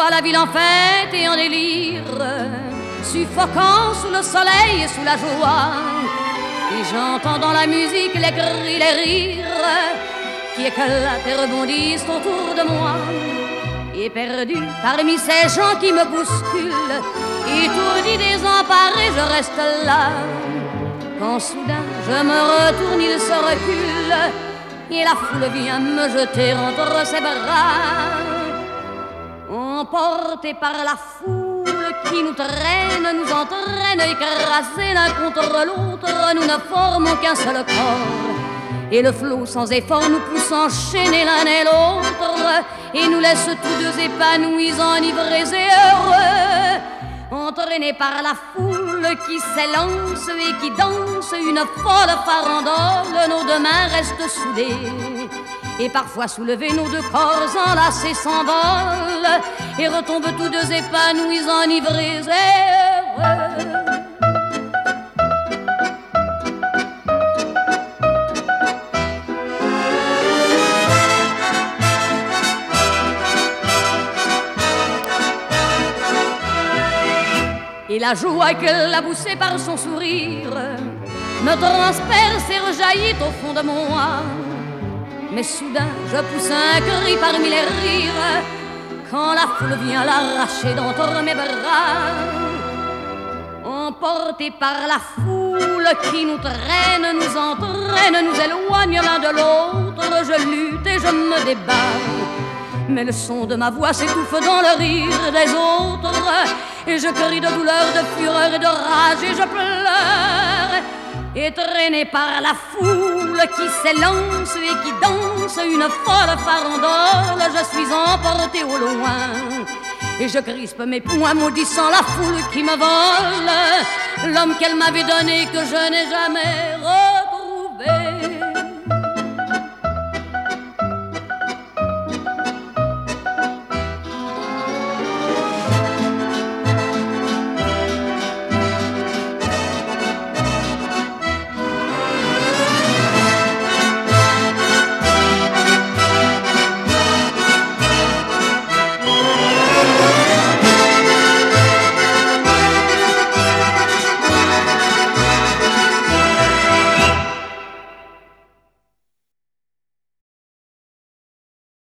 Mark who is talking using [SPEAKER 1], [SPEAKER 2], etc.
[SPEAKER 1] vois la ville en fête et en délire, suffocant sous le soleil et sous la joie. Et j'entends dans la musique les cris, les rires qui éclatent et rebondissent autour de moi. Et perdu parmi ces gens qui me bousculent, étourdi, désemparé, je reste là. Quand soudain je me retourne, il se recule et la foule vient me jeter entre ses bras. Emportés par la foule qui nous traîne, nous entraîne, écrasés l'un contre l'autre, nous ne formons qu'un seul corps. Et le flot sans effort nous pousse enchaîner l'un et l'autre et nous laisse tous deux épanouis, enivrés et heureux. Entraînés par la foule qui s'élance et qui danse une folle farandole, nos deux mains restent soudées. Et parfois soulevés, nos deux corps enlacés s'envolent et retombent tous deux épanouis, enivrés et heureux. Et la joie qu'elle a poussée par son sourire me transperce et rejaillit au fond de moi. Mais soudain je pousse un cri parmi les rires quand la foule vient l'arracher d'entre mes bras. Emportés par la foule qui nous traîne, nous entraîne, nous éloigne l'un de l'autre, je lutte et je me débat. Mais le son de ma voix s'étouffe dans le rire des autres et je crie de douleur, de fureur et de rage et je pleure. Et traîné par la foule qui s'élance et qui danse une folle farandole, je suis emporté au loin et je crispe mes poings maudissant la foule qui me vole l'homme qu'elle m'avait donné que je n'ai jamais revu.